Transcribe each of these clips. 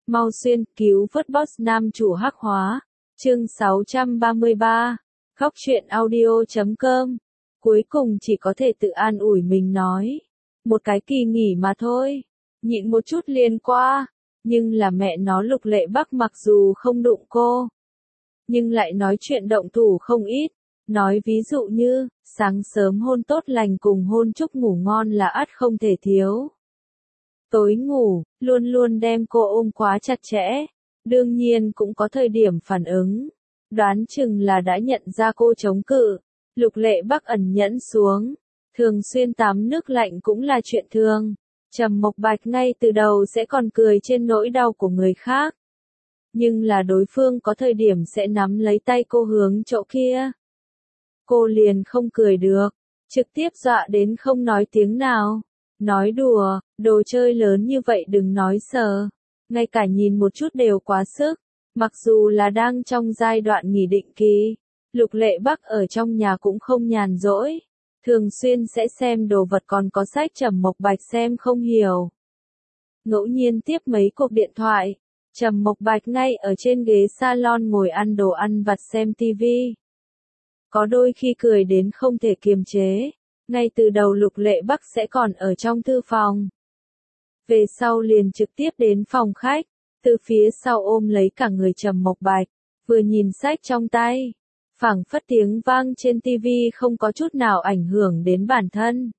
Mau xuyên, cứu vớt boss nam chủ hắc hóa. Chương 633. Khóc chuyện audio.com. Cuối cùng chỉ có thể tự an ủi mình nói. Một cái kỳ nghỉ mà thôi. Nhịn một chút liền qua. Nhưng là mẹ nó Lục Lệ Bắc mặc dù không đụng cô. Nhưng lại nói chuyện động thủ không ít. Nói ví dụ như, sáng sớm hôn tốt lành cùng hôn chúc ngủ ngon là ắt không thể thiếu. Tối ngủ, luôn luôn đem cô ôm quá chặt chẽ. Đương nhiên cũng có thời điểm phản ứng. Đoán chừng là đã nhận ra cô chống cự. Lục Lệ Bắc ẩn nhẫn xuống. Thường xuyên tắm nước lạnh cũng là chuyện thường. Trầm Mộc Bạch ngay từ đầu sẽ còn cười trên nỗi đau của người khác. Nhưng là đối phương có thời điểm sẽ nắm lấy tay cô hướng chỗ kia. Cô liền không cười được. Trực tiếp dọa đến không nói tiếng nào. Nói đùa, đồ chơi lớn như vậy đừng nói sờ. Ngay cả nhìn một chút đều quá sức. Mặc dù là đang trong giai đoạn nghỉ định kỳ. Lục Lệ Bắc ở trong nhà cũng không nhàn rỗi. Thường xuyên sẽ xem đồ vật còn có sách Trầm Mộc Bạch xem không hiểu. Ngẫu nhiên tiếp mấy cuộc điện thoại. Trầm Mộc Bạch ngay ở trên ghế salon ngồi ăn đồ ăn vặt xem tivi. Có đôi khi cười đến không thể kiềm chế. Ngay từ đầu Lục Lệ Bắc sẽ còn ở trong thư phòng. Về sau liền trực tiếp đến phòng khách. Từ phía sau ôm lấy cả người Trầm Mộc Bạch. Vừa nhìn sách trong tay. Phảng phất tiếng vang trên tivi không có chút nào ảnh hưởng đến bản thân.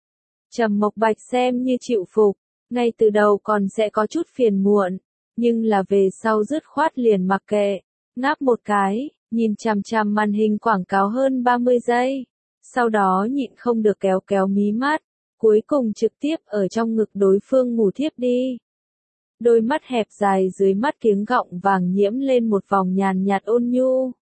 Trầm Mộc Bạch xem như chịu phục. Ngay từ đầu còn sẽ có chút phiền muộn. Nhưng là về sau dứt khoát liền mặc kệ. Ngáp một cái, nhìn chằm chằm màn hình quảng cáo hơn 30 giây. Sau đó nhịn không được kéo kéo mí mắt. Cuối cùng trực tiếp ở trong ngực đối phương ngủ thiếp đi. Đôi mắt hẹp dài dưới mắt kiếng gọng vàng nhiễm lên một vòng nhàn nhạt ôn nhu.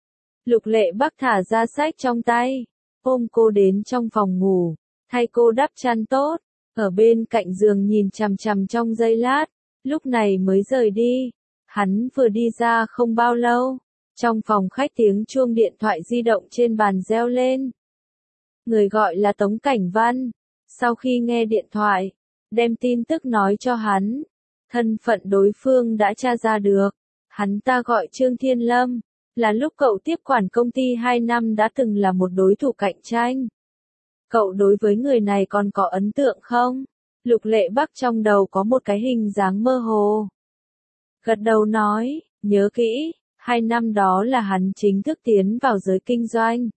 Lục Lệ Bắc thả ra sách trong tay. Ôm cô đến trong phòng ngủ. Thay cô đắp chăn tốt. Ở bên cạnh giường nhìn chằm chằm trong giây lát. Lúc này mới rời đi. Hắn vừa đi ra không bao lâu. Trong phòng khách tiếng chuông điện thoại di động trên bàn reo lên. Người gọi là Tống Cảnh Văn. Sau khi nghe điện thoại, đem tin tức nói cho hắn. Thân phận đối phương đã tra ra được. Hắn ta gọi Trương Thiên Lâm. Là lúc cậu tiếp quản công ty 2 năm đã từng là một đối thủ cạnh tranh. Cậu đối với người này còn có ấn tượng không? Lục Lệ Bắc trong đầu có một cái hình dáng mơ hồ. Gật đầu nói, nhớ kỹ, 2 năm đó là hắn chính thức tiến vào giới kinh doanh.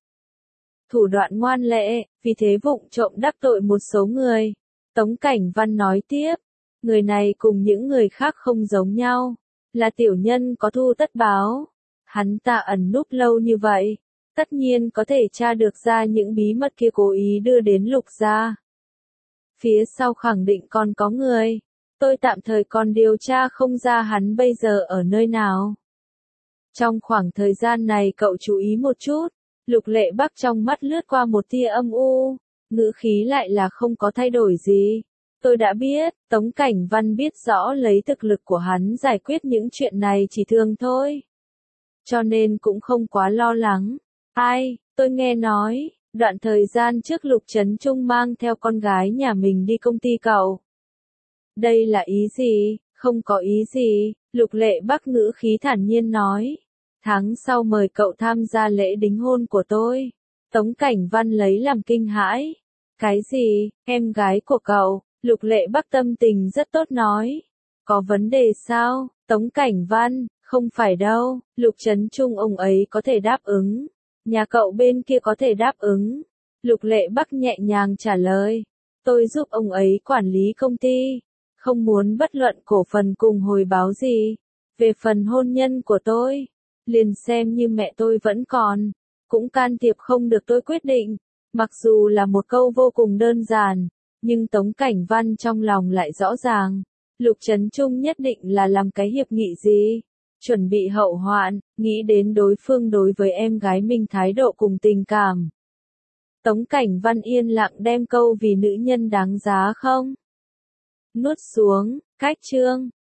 Thủ đoạn ngoan lệ, vì thế vụng trộm đắc tội một số người. Tống Cảnh Văn nói tiếp, người này cùng những người khác không giống nhau, là tiểu nhân có thu tất báo. Hắn ta ẩn núp lâu như vậy, tất nhiên có thể tra được ra những bí mật kia cố ý đưa đến Lục gia. Phía sau khẳng định còn có người, tôi tạm thời còn điều tra không ra hắn bây giờ ở nơi nào. Trong khoảng thời gian này cậu chú ý một chút. Lục Lệ Bắc trong mắt lướt qua một tia âm u, ngữ khí lại là không có thay đổi gì. Tôi đã biết, Tống Cảnh Văn biết rõ lấy thực lực của hắn giải quyết những chuyện này chỉ thường thôi. Cho nên cũng không quá lo lắng. Ai, tôi nghe nói, đoạn thời gian trước Lục Trấn Trung mang theo con gái nhà mình đi công ty cậu. Đây là ý gì? Không có ý gì, Lục Lệ Bắc ngữ khí thản nhiên nói. Tháng sau mời cậu tham gia lễ đính hôn của tôi. Tống Cảnh Văn lấy làm kinh hãi. Cái gì, em gái của cậu? Lục Lệ Bắc tâm tình rất tốt nói. Có vấn đề sao? Tống Cảnh Văn, không phải đâu, Lục Trấn Trung ông ấy có thể đáp ứng. Nhà cậu bên kia có thể đáp ứng. Lục Lệ Bắc nhẹ nhàng trả lời. Tôi giúp ông ấy quản lý công ty. Không muốn bất luận cổ phần cùng hồi báo gì. Về phần hôn nhân của tôi, liền xem như mẹ tôi vẫn còn. Cũng can thiệp không được tôi quyết định. Mặc dù là một câu vô cùng đơn giản, nhưng Tống Cảnh Văn trong lòng lại rõ ràng. Lục Trấn Trung nhất định là làm cái hiệp nghị gì. Chuẩn bị hậu hoạn, nghĩ đến đối phương đối với em gái mình thái độ cùng tình cảm. Tống Cảnh Văn yên lặng đem câu vì nữ nhân đáng giá không nuốt xuống, cách chương.